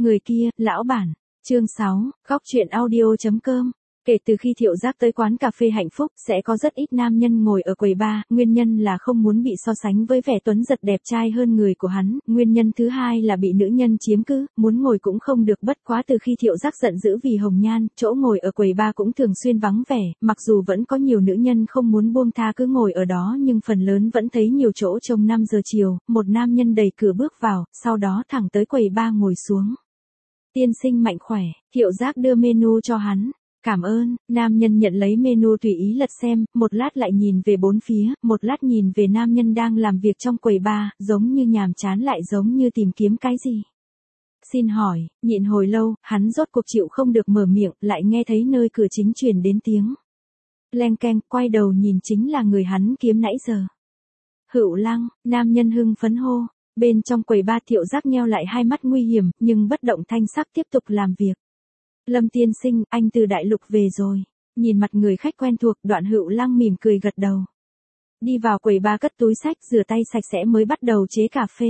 Người kia, lão bản. Chương 6, góc truyện audio.com. Kể từ khi Thiệu Giác tới quán cà phê Hạnh Phúc, sẽ có rất ít nam nhân ngồi ở quầy bar, nguyên nhân là không muốn bị so sánh với vẻ tuấn giật đẹp trai hơn người của hắn, nguyên nhân thứ hai là bị nữ nhân chiếm cứ, muốn ngồi cũng không được. Bất quá từ khi Thiệu Giác giận dữ vì Hồng Nhan, chỗ ngồi ở quầy bar cũng thường xuyên vắng vẻ, mặc dù vẫn có nhiều nữ nhân không muốn buông tha cứ ngồi ở đó nhưng phần lớn vẫn thấy nhiều chỗ trông. 5 giờ chiều, một nam nhân đẩy cửa bước vào, sau đó thẳng tới quầy bar ngồi xuống. Tiên sinh mạnh khỏe, Thiệu Giác đưa menu cho hắn. Cảm ơn, nam nhân nhận lấy menu tùy ý lật xem, một lát lại nhìn về bốn phía, một lát nhìn về nam nhân đang làm việc trong quầy bar, giống như nhàm chán lại giống như tìm kiếm cái gì. Xin hỏi, nhịn hồi lâu, hắn rốt cuộc chịu không được mở miệng, lại nghe thấy nơi cửa chính truyền đến tiếng leng keng, quay đầu nhìn chính là người hắn kiếm nãy giờ. Hữu Lăng, nam nhân hưng phấn hô. Bên trong quầy bar Thiệu Giác nheo lại hai mắt nguy hiểm, nhưng bất động thanh sắc tiếp tục làm việc. Lâm tiên sinh, anh từ đại lục về rồi. Nhìn mặt người khách quen thuộc, Đoạn Hữu Lăng mỉm cười gật đầu. Đi vào quầy bar cất túi sách, rửa tay sạch sẽ mới bắt đầu chế cà phê.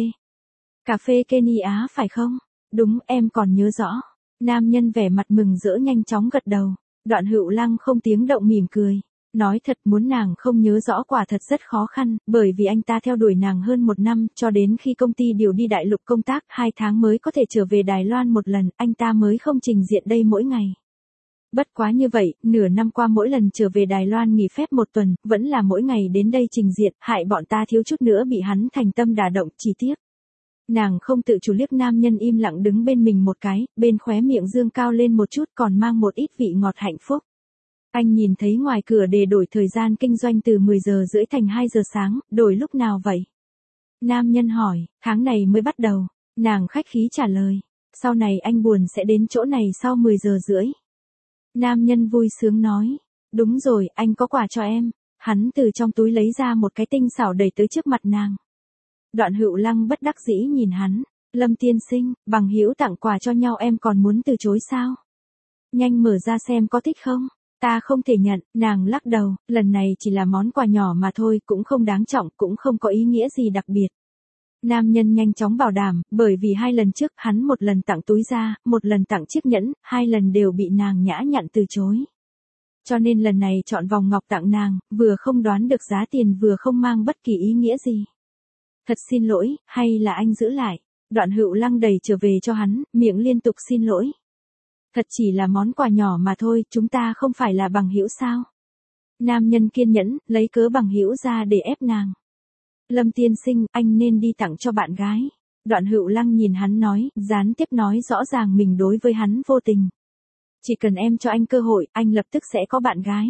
Cà phê Kenya phải không? Đúng, em còn nhớ rõ. Nam nhân vẻ mặt mừng rỡ nhanh chóng gật đầu. Đoạn Hữu Lăng không tiếng động mỉm cười. Nói thật, muốn nàng không nhớ rõ quả thật rất khó khăn, bởi vì anh ta theo đuổi nàng hơn 1 năm, cho đến khi công ty điều đi đại lục công tác, 2 tháng mới có thể trở về Đài Loan một lần, anh ta mới không trình diện đây mỗi ngày. Bất quá như vậy, nửa năm qua mỗi lần trở về Đài Loan nghỉ phép 1 tuần, vẫn là mỗi ngày đến đây trình diện, hại bọn ta thiếu chút nữa bị hắn thành tâm đả động. Chi tiết. Nàng không tự chủ liếc nam nhân im lặng đứng bên mình một cái, bên khóe miệng dương cao lên một chút còn mang một ít vị ngọt hạnh phúc. Anh nhìn thấy ngoài cửa để đổi thời gian kinh doanh từ 10 giờ rưỡi thành 2 giờ sáng, đổi lúc nào vậy? Nam nhân hỏi, tháng này mới bắt đầu. Nàng khách khí trả lời, sau này anh buồn sẽ đến chỗ này sau 10 giờ rưỡi. Nam nhân vui sướng nói, đúng rồi, anh có quà cho em. Hắn từ trong túi lấy ra một cái tinh xảo đẩy tới trước mặt nàng. Đoạn Hữu Lăng bất đắc dĩ nhìn hắn, Lâm tiên sinh, bằng hữu tặng quà cho nhau em còn muốn từ chối sao? Nhanh mở ra xem có thích không? Ta không thể nhận, nàng lắc đầu, lần này chỉ là món quà nhỏ mà thôi, cũng không đáng trọng, cũng không có ý nghĩa gì đặc biệt. Nam nhân nhanh chóng bảo đảm, bởi vì 2 lần trước, hắn 1 lần tặng túi da, 1 lần tặng chiếc nhẫn, 2 lần đều bị nàng nhã nhặn từ chối. Cho nên lần này chọn vòng ngọc tặng nàng, vừa không đoán được giá tiền vừa không mang bất kỳ ý nghĩa gì. Thật xin lỗi, hay là anh giữ lại? Đoạn Hữu Lăng đẩy trở về cho hắn, miệng liên tục xin lỗi. Thật chỉ là món quà nhỏ mà thôi, chúng ta không phải là bằng hữu sao? Nam nhân kiên nhẫn, lấy cớ bằng hữu ra để ép nàng. Lâm tiên sinh, anh nên đi tặng cho bạn gái. Đoạn Hữu Lăng nhìn hắn nói, gián tiếp nói rõ ràng mình đối với hắn vô tình. Chỉ cần em cho anh cơ hội, anh lập tức sẽ có bạn gái.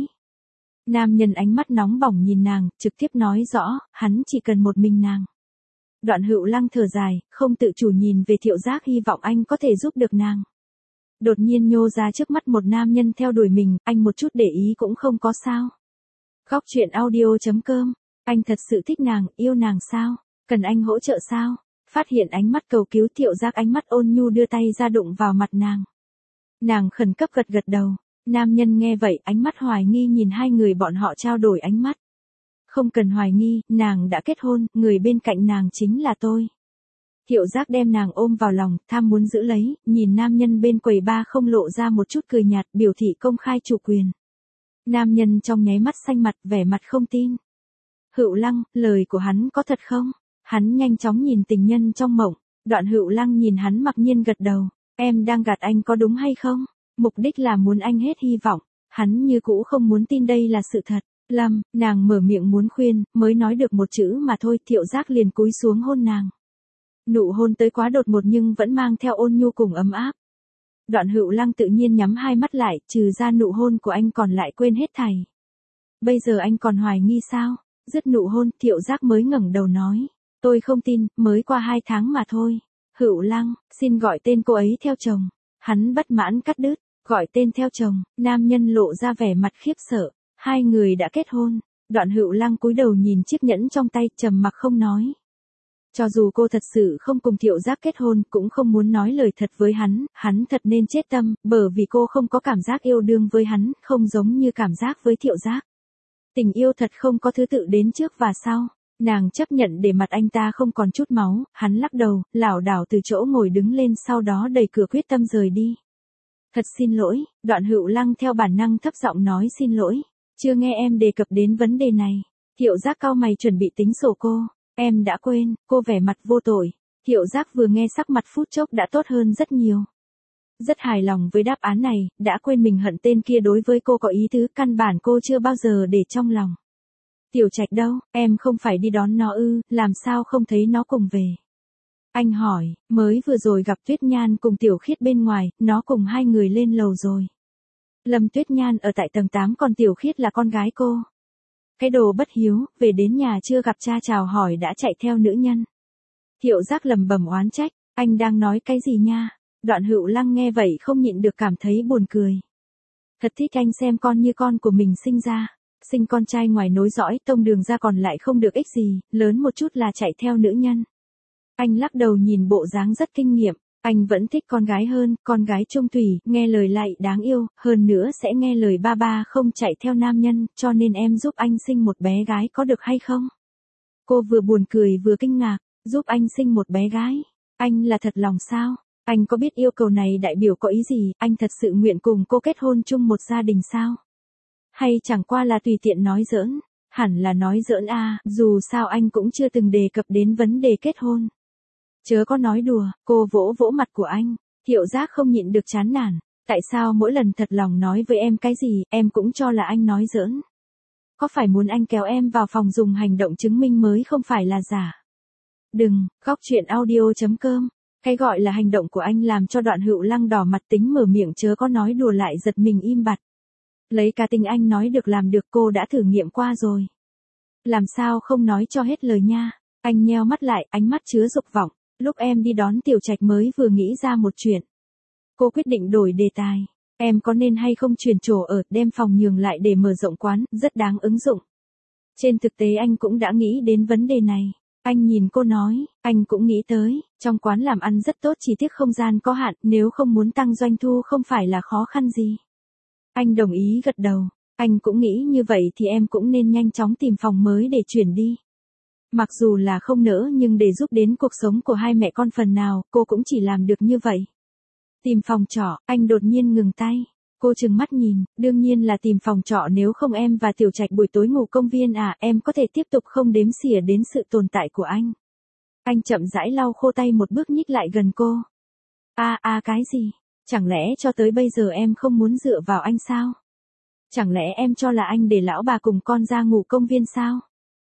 Nam nhân ánh mắt nóng bỏng nhìn nàng, trực tiếp nói rõ, hắn chỉ cần một mình nàng. Đoạn Hữu Lăng thở dài, không tự chủ nhìn về Thiệu Giác hy vọng anh có thể giúp được nàng. Đột nhiên nhô ra trước mắt một nam nhân theo đuổi mình, anh một chút để ý cũng không có sao. Góc truyện audio.com, anh thật sự thích nàng, yêu nàng sao? Cần anh hỗ trợ sao? Phát hiện ánh mắt cầu cứu Thiệu Giác ánh mắt ôn nhu đưa tay ra đụng vào mặt nàng. Nàng khẩn cấp gật gật đầu, nam nhân nghe vậy ánh mắt hoài nghi nhìn hai người bọn họ trao đổi ánh mắt. Không cần hoài nghi, nàng đã kết hôn, người bên cạnh nàng chính là tôi. Thiệu Giác đem nàng ôm vào lòng, tham muốn giữ lấy, nhìn nam nhân bên quầy bar không lộ ra một chút cười nhạt, biểu thị công khai chủ quyền. Nam nhân trong nháy mắt xanh mặt, vẻ mặt không tin. Hữu Lăng, lời của hắn có thật không? Hắn nhanh chóng nhìn tình nhân trong mộng, Đoạn Hữu Lăng nhìn hắn mặc nhiên gật đầu, em đang gạt anh có đúng hay không? Mục đích là muốn anh hết hy vọng, hắn như cũ không muốn tin đây là sự thật. Lâm, nàng mở miệng muốn khuyên, mới nói được một chữ mà thôi, Thiệu Giác liền cúi xuống hôn nàng. Nụ hôn tới quá đột ngột nhưng vẫn mang theo ôn nhu cùng ấm áp. Đoạn Hữu Lăng tự nhiên nhắm hai mắt lại, trừ ra nụ hôn của anh còn lại quên hết thảy. Bây giờ anh còn hoài nghi sao? Dứt nụ hôn, Thiệu Giác mới ngẩng đầu nói. Tôi không tin, mới qua 2 tháng mà thôi. Hữu Lăng, xin gọi tên cô ấy theo chồng. Hắn bất mãn cắt đứt, gọi tên theo chồng, nam nhân lộ ra vẻ mặt khiếp sợ. 2 người đã kết hôn. Đoạn Hữu Lăng cúi đầu nhìn chiếc nhẫn trong tay, trầm mặc không nói. Cho dù cô thật sự không cùng Thiệu Giác kết hôn, cũng không muốn nói lời thật với hắn thật nên chết tâm, bởi vì cô không có cảm giác yêu đương với hắn, không giống như cảm giác với Thiệu Giác. Tình yêu thật không có thứ tự đến trước và sau. Nàng chấp nhận để mặt anh ta không còn chút máu, hắn lắc đầu, lảo đảo từ chỗ ngồi đứng lên sau đó đẩy cửa quyết tâm rời đi. Thật xin lỗi, Đoạn Hữu Lăng theo bản năng thấp giọng nói xin lỗi. Chưa nghe em đề cập đến vấn đề này. Thiệu Giác cau mày chuẩn bị tính sổ cô. Em đã quên, cô vẻ mặt vô tội. Thiệu Giác vừa nghe sắc mặt phút chốc đã tốt hơn rất nhiều. Rất hài lòng với đáp án này, đã quên mình hận tên kia đối với cô có ý tứ, căn bản cô chưa bao giờ để trong lòng. Tiểu Trạch đâu, em không phải đi đón nó ư, làm sao không thấy nó cùng về. Anh hỏi, mới vừa rồi gặp Tuyết Nhan cùng Tiểu Khiết bên ngoài, nó cùng hai người lên lầu rồi. Lâm Tuyết Nhan ở tại tầng 8 còn Tiểu Khiết là con gái cô. Cái đồ bất hiếu, về đến nhà chưa gặp cha chào hỏi đã chạy theo nữ nhân. Thiệu Giác lầm bầm oán trách, anh đang nói cái gì nha? Đoạn Hữu Lăng nghe vậy không nhịn được cảm thấy buồn cười. Thật thích anh xem con như con của mình sinh ra. Sinh con trai ngoài nối dõi tông đường ra còn lại không được ích gì, lớn một chút là chạy theo nữ nhân. Anh lắc đầu nhìn bộ dáng rất kinh nghiệm, anh vẫn thích con gái hơn, con gái trung thủy, nghe lời lại đáng yêu, hơn nữa sẽ nghe lời ba ba không chạy theo nam nhân, cho nên em giúp anh sinh một bé gái có được hay không? Cô vừa buồn cười vừa kinh ngạc, giúp anh sinh một bé gái, anh là thật lòng sao? Anh có biết yêu cầu này đại biểu có ý gì, anh thật sự nguyện cùng cô kết hôn chung một gia đình sao? Hay chẳng qua là tùy tiện nói giỡn, hẳn là nói giỡn à, dù sao anh cũng chưa từng đề cập đến vấn đề kết hôn. Chớ có nói đùa, cô vỗ vỗ mặt của anh, Thiệu Giác không nhịn được chán nản, tại sao mỗi lần thật lòng nói với em cái gì, em cũng cho là anh nói giỡn. Có phải muốn anh kéo em vào phòng dùng hành động chứng minh mới không phải là giả? Đừng, góc chuyện audio.com. Cái gọi là hành động của anh làm cho Đoạn Hữu Lăng đỏ mặt tính mở miệng chớ có nói đùa lại giật mình im bặt. Lấy cá tính anh nói được làm được cô đã thử nghiệm qua rồi. Làm sao không nói cho hết lời nha. Anh nheo mắt lại, ánh mắt chứa dục vọng. Lúc em đi đón Tiểu Trạch mới vừa nghĩ ra một chuyện. Cô quyết định đổi đề tài. Em có nên hay không chuyển chỗ ở, đem phòng nhường lại để mở rộng quán, rất đáng ứng dụng. Trên thực tế anh cũng đã nghĩ đến vấn đề này. Anh nhìn cô nói, anh cũng nghĩ tới, trong quán làm ăn rất tốt chỉ tiếc không gian có hạn, nếu không muốn tăng doanh thu không phải là khó khăn gì. Anh đồng ý gật đầu, anh cũng nghĩ như vậy thì em cũng nên nhanh chóng tìm phòng mới để chuyển đi. Mặc dù là không nỡ nhưng để giúp đến cuộc sống của hai mẹ con phần nào, cô cũng chỉ làm được như vậy. Tìm phòng trọ, anh đột nhiên ngừng tay. Cô trừng mắt nhìn, đương nhiên là tìm phòng trọ nếu không em và Tiểu Trạch buổi tối ngủ công viên à, em có thể tiếp tục không đếm xỉa đến sự tồn tại của anh. Anh chậm rãi lau khô tay một bước nhích lại gần cô. Cái gì? Chẳng lẽ cho tới bây giờ em không muốn dựa vào anh sao? Chẳng lẽ em cho là anh để lão bà cùng con ra ngủ công viên sao?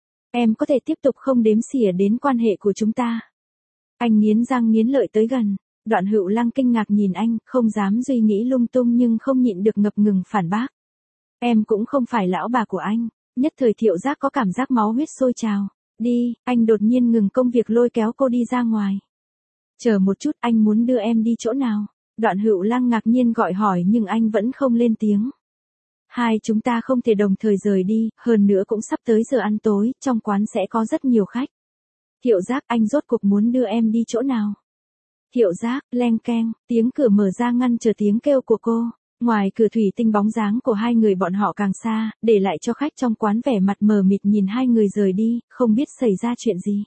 Em có thể tiếp tục không đếm xỉa đến quan hệ của chúng ta. Anh nghiến răng nghiến lợi tới gần. Đoạn Hữu Lăng kinh ngạc nhìn anh, không dám suy nghĩ lung tung nhưng không nhịn được ngập ngừng phản bác. Em cũng không phải lão bà của anh. Nhất thời Thiệu Giác có cảm giác máu huyết sôi trào. Đi, anh đột nhiên ngừng công việc lôi kéo cô đi ra ngoài. Chờ một chút, anh muốn đưa em đi chỗ nào? Đoạn Hữu Lăng ngạc nhiên gọi hỏi nhưng anh vẫn không lên tiếng. Hai chúng ta không thể đồng thời rời đi, hơn nữa cũng sắp tới giờ ăn tối, trong quán sẽ có rất nhiều khách. Thiệu Giác, anh rốt cuộc muốn đưa em đi chỗ nào? Thiệu Giác, leng keng, tiếng cửa mở ra ngăn chờ tiếng kêu của cô. Ngoài cửa thủy tinh bóng dáng của hai người bọn họ càng xa, để lại cho khách trong quán vẻ mặt mờ mịt nhìn hai người rời đi, không biết xảy ra chuyện gì.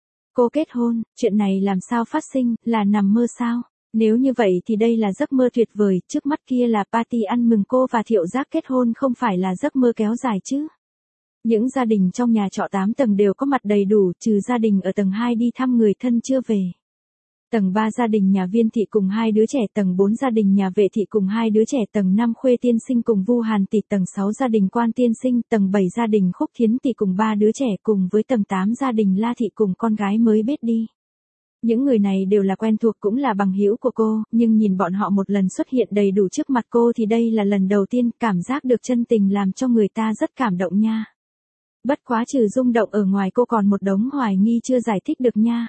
Cô kết hôn, chuyện này làm sao phát sinh, là nằm mơ sao? Nếu như vậy thì đây là giấc mơ tuyệt vời, trước mắt kia là party ăn mừng cô và Thiệu Giác kết hôn không phải là giấc mơ kéo dài chứ. Những gia đình trong nhà trọ 8 tầng đều có mặt đầy đủ, trừ gia đình ở tầng 2 đi thăm người thân chưa về. Tầng 3 gia đình nhà Viên Thị cùng 2 đứa trẻ, tầng 4 gia đình nhà Vệ Thị cùng 2 đứa trẻ, tầng 5 Khuê Tiên Sinh cùng Vu Hàn Tỷ, tầng 6 gia đình Quan Tiên Sinh, tầng 7 gia đình Khúc Thiến Tỷ cùng 3 đứa trẻ cùng với tầng 8 gia đình La Thị cùng con gái mới biết đi. Những người này đều là quen thuộc cũng là bằng hữu của cô, nhưng nhìn bọn họ một lần xuất hiện đầy đủ trước mặt cô thì đây là lần đầu tiên, cảm giác được chân tình làm cho người ta rất cảm động nha. Bất quá trừ rung động ở ngoài cô còn một đống hoài nghi chưa giải thích được nha.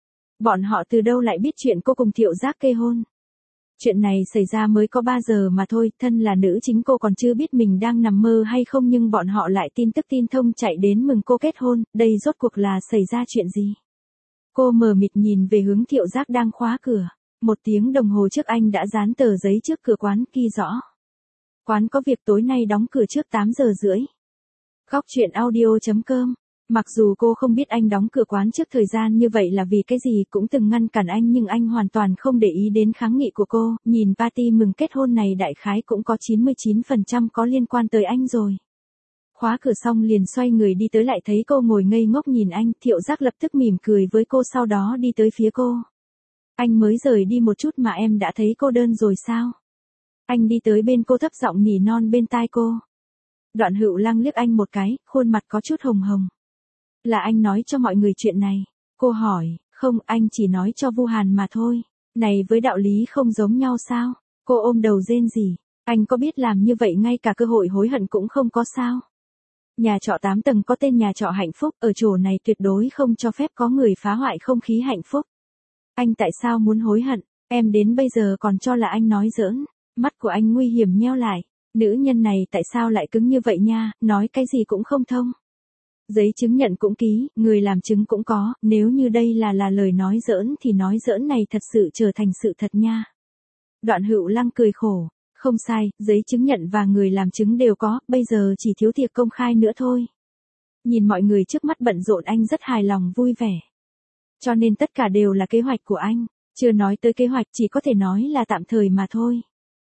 Bọn họ từ đâu lại biết chuyện cô cùng Thiệu Giác kết hôn? Chuyện này xảy ra mới có 3 giờ mà thôi, thân là nữ chính cô còn chưa biết mình đang nằm mơ hay không nhưng bọn họ lại tin tức tin thông chạy đến mừng cô kết hôn, đây rốt cuộc là xảy ra chuyện gì? Cô mờ mịt nhìn về hướng Thiệu Giác đang khóa cửa. 1 tiếng đồng hồ trước anh đã dán tờ giấy trước cửa quán ghi rõ. Quán có việc tối nay đóng cửa trước 8 giờ rưỡi. Góc chuyện audio.com Mặc dù cô không biết anh đóng cửa quán trước thời gian như vậy là vì cái gì, cũng từng ngăn cản anh, nhưng anh hoàn toàn không để ý đến kháng nghị của cô, nhìn party mừng kết hôn này đại khái cũng có 99% có liên quan tới anh rồi. Khóa cửa xong liền xoay người đi tới, lại thấy cô ngồi ngây ngốc nhìn anh, Thiệu Giác lập tức mỉm cười với cô, sau đó đi tới phía cô. Anh mới rời đi một chút mà em đã thấy cô đơn rồi sao? Anh đi tới bên cô thấp giọng nỉ non bên tai cô. Đoạn Hữu Lăng liếc anh một cái, khuôn mặt có chút hồng hồng. Là anh nói cho mọi người chuyện này. Cô hỏi, không, anh chỉ nói cho Vu Hàn mà thôi. Này với đạo lý không giống nhau sao? Cô ôm đầu rên rỉ. Anh có biết làm như vậy ngay cả cơ hội hối hận cũng không có sao? Nhà trọ 8 tầng có tên nhà trọ hạnh phúc, ở chỗ này tuyệt đối không cho phép có người phá hoại không khí hạnh phúc. Anh tại sao muốn hối hận? Em đến bây giờ còn cho là anh nói giỡn. Mắt của anh nguy hiểm nheo lại. Nữ nhân này tại sao lại cứng như vậy nha, nói cái gì cũng không thông. Giấy chứng nhận cũng ký, người làm chứng cũng có, nếu như đây là lời nói giỡn thì nói giỡn này thật sự trở thành sự thật nha. Đoạn Hữu Lăng cười khổ, không sai, giấy chứng nhận và người làm chứng đều có, bây giờ chỉ thiếu tiệc công khai nữa thôi. Nhìn mọi người trước mắt bận rộn, anh rất hài lòng vui vẻ. Cho nên tất cả đều là kế hoạch của anh, chưa nói tới kế hoạch, chỉ có thể nói là tạm thời mà thôi.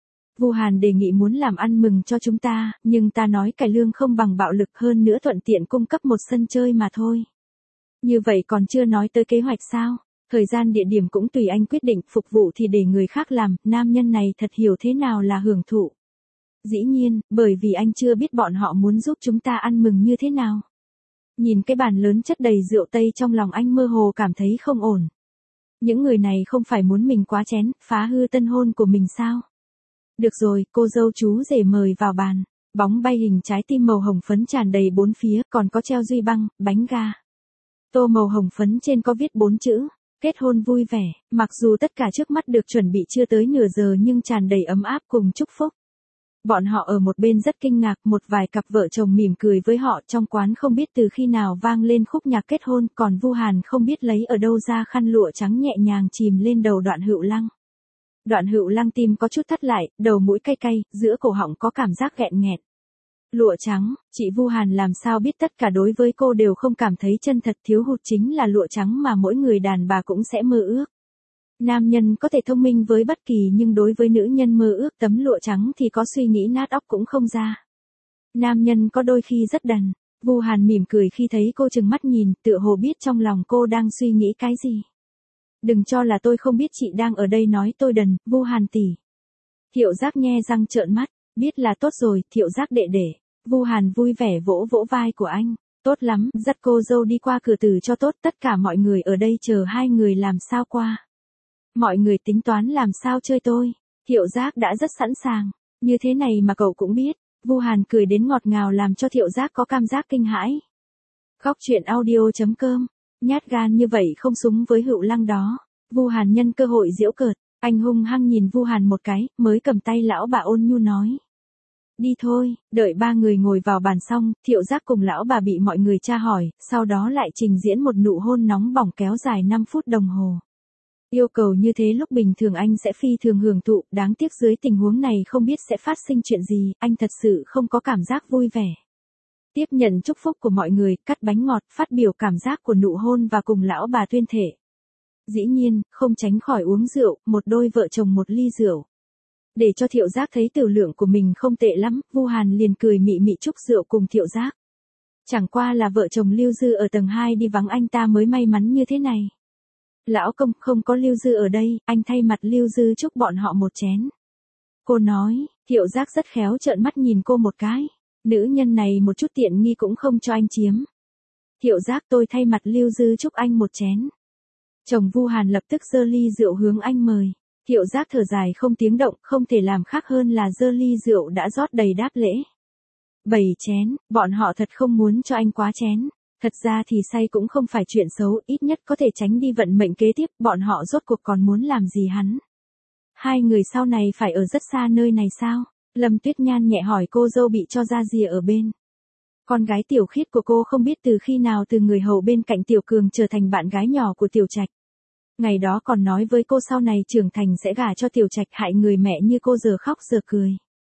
Vu Hàn đề nghị muốn làm ăn mừng cho chúng ta, nhưng ta nói cải lương không bằng bạo lực, hơn nữa thuận tiện cung cấp một sân chơi mà thôi. Như vậy còn chưa nói tới kế hoạch sao? Thời gian địa điểm cũng tùy anh quyết định, phục vụ thì để người khác làm, nam nhân này thật hiểu thế nào là hưởng thụ. Dĩ nhiên, bởi vì anh chưa biết bọn họ muốn giúp chúng ta ăn mừng như thế nào. Nhìn cái bàn lớn chất đầy rượu Tây, trong lòng anh mơ hồ cảm thấy không ổn. Những người này không phải muốn mình quá chén, phá hư tân hôn của mình sao? Được rồi, cô dâu chú rể mời vào bàn. Bóng bay hình trái tim màu hồng phấn tràn đầy bốn phía, còn có treo duy băng, bánh ga. Tô màu hồng phấn trên có viết 4 chữ, kết hôn vui vẻ. Mặc dù tất cả trước mắt được chuẩn bị chưa tới nửa giờ nhưng tràn đầy ấm áp cùng chúc phúc. Bọn họ ở một bên rất kinh ngạc, một vài cặp vợ chồng mỉm cười với họ, trong quán không biết từ khi nào vang lên khúc nhạc kết hôn, còn Vu Hàn không biết lấy ở đâu ra khăn lụa trắng nhẹ nhàng chìm lên đầu Đoạn Hữu Lăng. Đoạn Hữu Lăng tim có chút thắt lại, đầu mũi cay cay, giữa cổ họng có cảm giác nghẹn nghẹt. Lụa trắng, chị Vu Hàn làm sao biết tất cả đối với cô đều không cảm thấy chân thật, thiếu hụt chính là lụa trắng mà mỗi người đàn bà cũng sẽ mơ ước. Nam nhân có thể thông minh với bất kỳ nhưng đối với nữ nhân mơ ước tấm lụa trắng thì có suy nghĩ nát óc cũng không ra. Nam nhân có đôi khi rất đần. Vu Hàn mỉm cười khi thấy cô trừng mắt nhìn, tựa hồ biết trong lòng cô đang suy nghĩ cái gì. Đừng cho là tôi không biết chị đang ở đây nói tôi đần, Vu Hàn tỷ. Thiệu Giác nhe răng trợn mắt, biết là tốt rồi, Thiệu Giác đệ đệ. Vu Hàn vui vẻ vỗ vỗ vai của anh, tốt lắm, dắt cô dâu đi qua cửa tử cho tốt, tất cả mọi người ở đây chờ hai người làm sao qua. Mọi người tính toán làm sao chơi tôi. Thiệu Giác đã rất sẵn sàng, như thế này mà cậu cũng biết. Vu Hàn cười đến ngọt ngào làm cho Thiệu Giác có cảm giác kinh hãi. Góc truyện audio.com. Nhát gan như vậy không xứng với Hữu Lăng đó. Vu Hàn nhân cơ hội giễu cợt, anh hung hăng nhìn Vu Hàn một cái, mới cầm tay lão bà ôn nhu nói. Đi thôi, đợi ba người ngồi vào bàn xong, Thiệu Giác cùng lão bà bị mọi người tra hỏi, sau đó lại trình diễn một nụ hôn nóng bỏng kéo dài 5 phút đồng hồ. Yêu cầu như thế lúc bình thường anh sẽ phi thường hưởng thụ, đáng tiếc dưới tình huống này không biết sẽ phát sinh chuyện gì, anh thật sự không có cảm giác vui vẻ. Tiếp nhận chúc phúc của mọi người, cắt bánh ngọt, phát biểu cảm giác của nụ hôn và cùng lão bà tuyên thệ. Dĩ nhiên, không tránh khỏi uống rượu, một đôi vợ chồng một ly rượu. Để cho Thiệu Giác thấy tiểu lượng của mình không tệ lắm, Vu Hàn liền cười mị mị chúc rượu cùng Thiệu Giác. Chẳng qua là vợ chồng Lưu Dư ở tầng 2 đi vắng anh ta mới may mắn như thế này. Lão công, không có Lưu Dư ở đây, anh thay mặt Lưu Dư chúc bọn họ một chén. Cô nói, Thiệu Giác rất khéo trợn mắt nhìn cô một cái. Nữ nhân này một chút tiện nghi cũng không cho anh chiếm. Thiệu Giác, tôi thay mặt Lưu Dư chúc anh một chén. Chồng Vu Hàn lập tức giơ ly rượu hướng anh mời. Thiệu Giác thở dài không tiếng động, không thể làm khác hơn là giơ ly rượu đã rót đầy đáp lễ. 7 chén, bọn họ thật không muốn cho anh quá chén. Thật ra thì say cũng không phải chuyện xấu, ít nhất có thể tránh đi vận mệnh kế tiếp, bọn họ rốt cuộc còn muốn làm gì hắn. Hai người sau này phải ở rất xa nơi này sao? Lâm Tuyết Nhan nhẹ hỏi cô dâu bị cho ra rìa ở bên. Con gái Tiểu Khiết của cô không biết từ khi nào từ người hầu bên cạnh Tiểu Cường trở thành bạn gái nhỏ của Tiểu Trạch. Ngày đó còn nói với cô sau này trưởng thành sẽ gả cho Tiểu Trạch, hại người mẹ như cô giờ khóc giờ cười.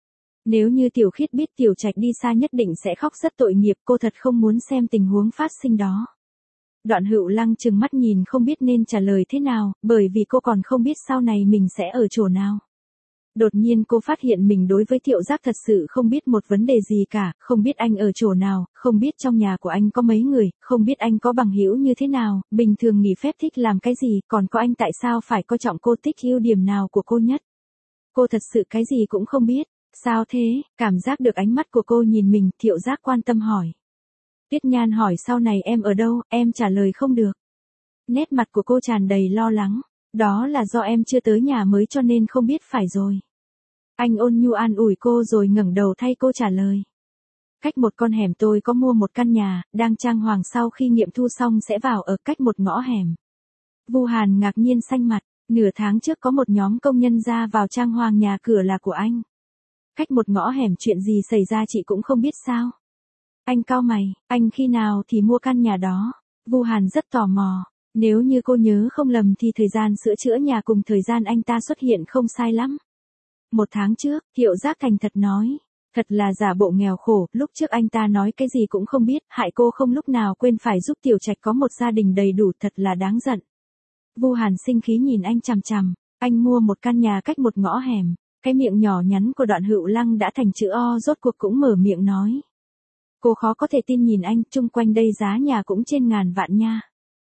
Nếu như Tiểu Khiết biết Tiểu Trạch đi xa nhất định sẽ khóc rất tội nghiệp, cô thật không muốn xem tình huống phát sinh đó. Đoạn Hữu Lăng trừng mắt nhìn không biết nên trả lời thế nào, bởi vì cô còn không biết sau này mình sẽ ở chỗ nào. Đột nhiên cô phát hiện mình đối với Thiệu Giác thật sự không biết một vấn đề gì cả, không biết anh ở chỗ nào, không biết trong nhà của anh có mấy người, không biết anh có bằng hữu như thế nào, bình thường nghỉ phép thích làm cái gì, còn có anh tại sao phải coi trọng cô, thích ưu điểm nào của cô nhất. Cô thật sự cái gì cũng không biết. Sao thế? Cảm giác được ánh mắt của cô nhìn mình, Thiệu Giác quan tâm hỏi. Tuyết Nhan hỏi sau này em ở đâu, em trả lời không được. Nét mặt của cô tràn đầy lo lắng. Đó là do em chưa tới nhà mới cho nên không biết phải rồi. Anh ôn nhu an ủi cô rồi ngẩng đầu thay cô trả lời. Cách một con hẻm tôi có mua một căn nhà, đang trang hoàng sau khi nghiệm thu xong sẽ vào ở cách một ngõ hẻm. Vu Hàn ngạc nhiên xanh mặt, nửa tháng trước có một nhóm công nhân ra vào trang hoàng nhà cửa là của anh. Cách một ngõ hẻm chuyện gì xảy ra chị cũng không biết sao. Anh cau mày, anh khi nào thì mua căn nhà đó? Vu Hàn rất tò mò, nếu như cô nhớ không lầm thì thời gian sửa chữa nhà cùng thời gian anh ta xuất hiện không sai lắm. 1 tháng trước, Thiệu Giác thành thật nói. Thật là giả bộ nghèo khổ, lúc trước anh ta nói cái gì cũng không biết, hại cô không lúc nào quên phải giúp Tiểu Trạch có một gia đình đầy đủ, thật là đáng giận. Vu Hàn sinh khí nhìn anh chằm chằm, anh mua một căn nhà cách một ngõ hẻm. Cái miệng nhỏ nhắn của Đoạn Hữu Lăng đã thành chữ O rốt cuộc cũng mở miệng nói. Cô khó có thể tin nhìn anh, chung quanh đây giá nhà cũng trên ngàn vạn nha.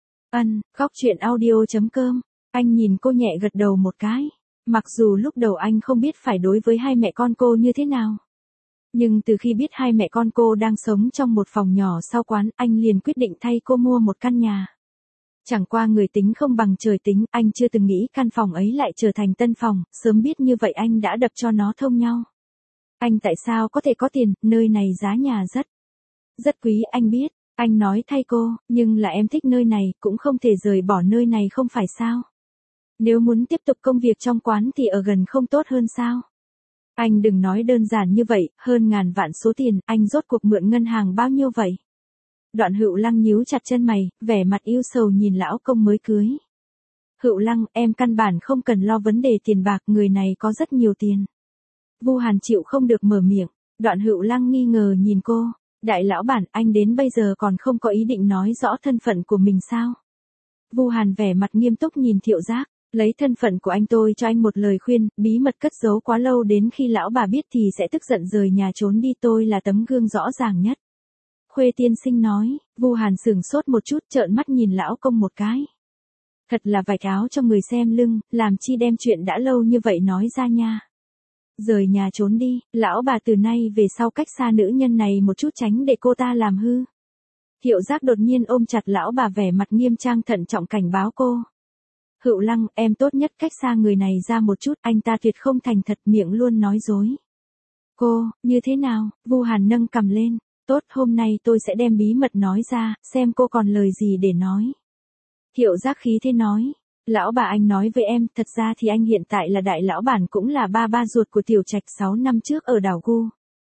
Góc truyện audio.com, anh nhìn cô nhẹ gật đầu một cái. Mặc dù lúc đầu anh không biết phải đối với hai mẹ con cô như thế nào. Nhưng từ khi biết hai mẹ con cô đang sống trong một phòng nhỏ sau quán, anh liền quyết định thay cô mua một căn nhà. Chẳng qua người tính không bằng trời tính, anh chưa từng nghĩ căn phòng ấy lại trở thành tân phòng, sớm biết như vậy anh đã đập cho nó thông nhau. Anh tại sao có thể có tiền, nơi này giá nhà rất quý anh biết, anh nói thay cô, nhưng là em thích nơi này, cũng không thể rời bỏ nơi này không phải sao. Nếu muốn tiếp tục công việc trong quán thì ở gần không tốt hơn sao? Anh đừng nói đơn giản như vậy, hơn ngàn vạn số tiền, anh rốt cuộc mượn ngân hàng bao nhiêu vậy? Đoạn Hữu Lăng nhíu chặt chân mày, vẻ mặt ưu sầu nhìn lão công mới cưới. Hữu Lăng, em căn bản không cần lo vấn đề tiền bạc, người này có rất nhiều tiền. Vu Hàn chịu không được mở miệng, Đoạn Hữu Lăng nghi ngờ nhìn cô. Đại lão bản, anh đến bây giờ còn không có ý định nói rõ thân phận của mình sao? Vu Hàn vẻ mặt nghiêm túc nhìn Thiệu Giác, lấy thân phận của anh tôi cho anh một lời khuyên, bí mật cất giấu quá lâu đến khi lão bà biết thì sẽ tức giận rời nhà trốn đi, tôi là tấm gương rõ ràng nhất. Khuê tiên sinh nói, Vu Hàn sửng sốt một chút trợn mắt nhìn lão công một cái. Thật là vạch áo cho người xem lưng, làm chi đem chuyện đã lâu như vậy nói ra nha. Rời nhà trốn đi, lão bà từ nay về sau cách xa nữ nhân này một chút tránh để cô ta làm hư. Thiệu Giác đột nhiên ôm chặt lão bà vẻ mặt nghiêm trang thận trọng cảnh báo cô. Hữu Lăng, em tốt nhất cách xa người này ra một chút, anh ta tuyệt không thành thật, miệng luôn nói dối. Cô, như thế nào? Vu Hàn nâng cằm lên. Tốt, hôm nay tôi sẽ đem bí mật nói ra, xem cô còn lời gì để nói. Thiệu Giác khí thế nói. Lão bà anh nói với em, thật ra thì anh hiện tại là đại lão bản cũng là ba ruột của Tiểu Trạch 6 năm trước ở đảo Gu.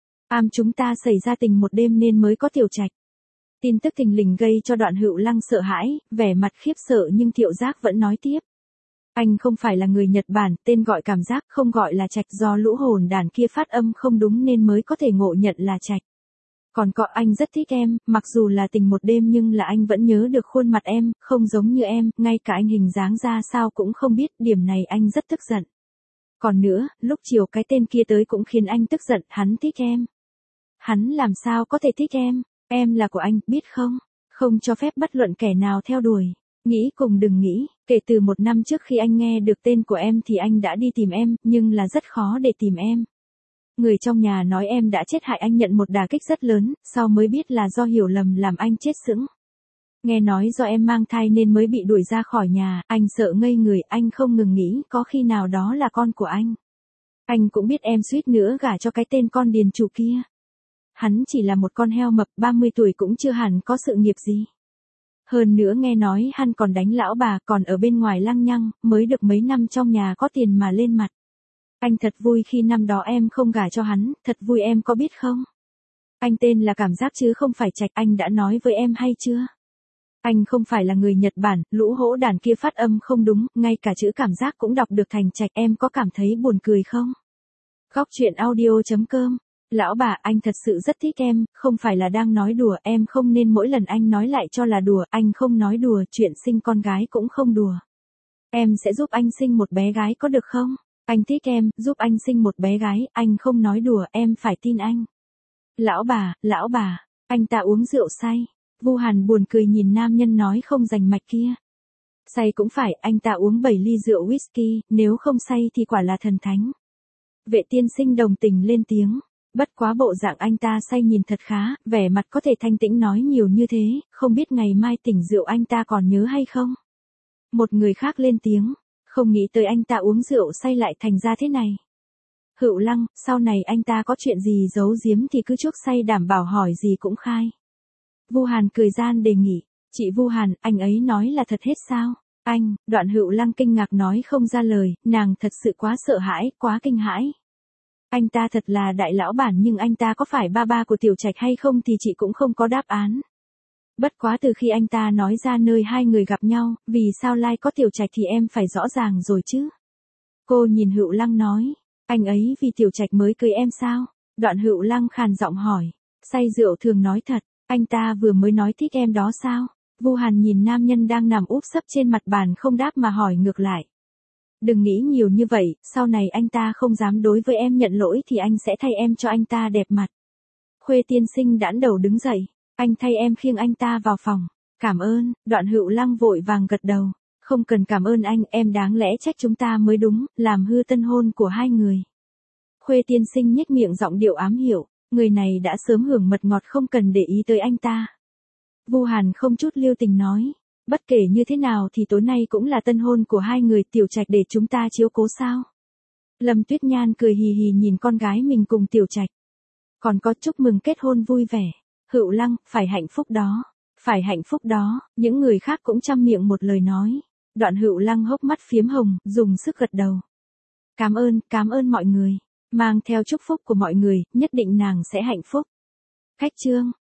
Chúng ta xảy ra tình một đêm nên mới có Tiểu Trạch. Tin tức thình lình gây cho Đoạn Hữu Lăng sợ hãi, vẻ mặt khiếp sợ nhưng Thiệu Giác vẫn nói tiếp. Anh không phải là người Nhật Bản, tên gọi cảm giác không gọi là Trạch, do lũ hồn đàn kia phát âm không đúng nên mới có thể ngộ nhận là Trạch. Còn có anh rất thích em, mặc dù là tình một đêm nhưng là anh vẫn nhớ được khuôn mặt em, không giống như em, ngay cả anh hình dáng ra sao cũng không biết, điểm này anh rất tức giận. Còn nữa, lúc chiều cái tên kia tới cũng khiến anh tức giận, hắn thích em. Hắn làm sao có thể thích em là của anh, biết không? Không cho phép bất luận kẻ nào theo đuổi. Nghĩ cùng đừng nghĩ, kể từ 1 năm trước khi anh nghe được tên của em thì anh đã đi tìm em, nhưng là rất khó để tìm em. Người trong nhà nói em đã chết hại anh nhận một đả kích rất lớn, sau mới biết là do hiểu lầm làm anh chết sững. Nghe nói do em mang thai nên mới bị đuổi ra khỏi nhà, anh sợ ngây người, anh không ngừng nghĩ có khi nào đó là con của anh. Anh cũng biết em suýt nữa gả cho cái tên con điền chủ kia. Hắn chỉ là một con heo mập 30 tuổi cũng chưa hẳn có sự nghiệp gì. Hơn nữa nghe nói hắn còn đánh lão bà, còn ở bên ngoài lăng nhăng, mới được mấy năm trong nhà có tiền mà lên mặt. Anh thật vui khi năm đó em không gả cho hắn, thật vui em có biết không? Anh tên là Cảm Giác chứ không phải Trạch, anh đã nói với em hay chưa? Anh không phải là người Nhật Bản, lũ hỗn đàn kia phát âm không đúng, ngay cả chữ cảm giác cũng đọc được thành Trạch, em có cảm thấy buồn cười không? Góc truyện audio.com. Lão bà, anh thật sự rất thích em, không phải là đang nói đùa, em không nên mỗi lần anh nói lại cho là đùa, anh không nói đùa, chuyện sinh con gái cũng không đùa. Em sẽ giúp anh sinh một bé gái có được không? Anh thích em, giúp anh sinh một bé gái, anh không nói đùa, em phải tin anh. Lão bà, anh ta uống rượu say. Vu Hàn buồn cười nhìn nam nhân nói không rành mạch kia. Say cũng phải, anh ta uống 7 ly rượu whisky, nếu không say thì quả là thần thánh. Vệ tiên sinh đồng tình lên tiếng. Bất quá bộ dạng anh ta say nhìn thật khá, vẻ mặt có thể thanh tĩnh nói nhiều như thế, không biết ngày mai tỉnh rượu anh ta còn nhớ hay không? Một người khác lên tiếng, không nghĩ tới anh ta uống rượu say lại thành ra thế này. Hựu Lăng, sau này anh ta có chuyện gì giấu giếm thì cứ trước say đảm bảo hỏi gì cũng khai. Vu Hàn cười gian đề nghị, chị Vu Hàn, anh ấy nói là thật hết sao? Anh, Đoạn Hựu Lăng kinh ngạc nói không ra lời, nàng thật sự quá sợ hãi, quá kinh hãi. Anh ta thật là đại lão bản nhưng anh ta có phải ba của Tiểu Trạch hay không thì chị cũng không có đáp án. Bất quá từ khi anh ta nói ra nơi hai người gặp nhau, vì sao lai có Tiểu Trạch thì em phải rõ ràng rồi chứ. Cô nhìn Hựu Lăng nói, anh ấy vì Tiểu Trạch mới cưới em sao? Đoạn Hựu Lăng khàn giọng hỏi, say rượu thường nói thật, anh ta vừa mới nói thích em đó sao? Vu Hàn nhìn nam nhân đang nằm úp sấp trên mặt bàn không đáp mà hỏi ngược lại. Đừng nghĩ nhiều như vậy, sau này anh ta không dám đối với em nhận lỗi thì anh sẽ thay em cho anh ta đẹp mặt. Khuê tiên sinh đãn đầu đứng dậy, anh thay em khiêng anh ta vào phòng. Cảm ơn, Đoạn Hựu Lăng vội vàng gật đầu. Không cần cảm ơn anh, em đáng lẽ trách chúng ta mới đúng, làm hư tân hôn của hai người. Khuê tiên sinh nhếch miệng giọng điệu ám hiệu, người này đã sớm hưởng mật ngọt không cần để ý tới anh ta. Vu Hàn không chút lưu tình nói. Bất kể như thế nào thì tối nay cũng là tân hôn của hai người, Tiểu Trạch để chúng ta chiếu cố sao? Lâm Tuyết Nhan cười hì hì nhìn con gái mình cùng Tiểu Trạch. Còn có chúc mừng kết hôn vui vẻ. Hựu Lăng, phải hạnh phúc đó. Phải hạnh phúc đó, những người khác cũng chăm miệng một lời nói. Đoạn Hựu Lăng hốc mắt phiếm hồng, dùng sức gật đầu. Cảm ơn mọi người. Mang theo chúc phúc của mọi người, nhất định nàng sẽ hạnh phúc. Khách chương.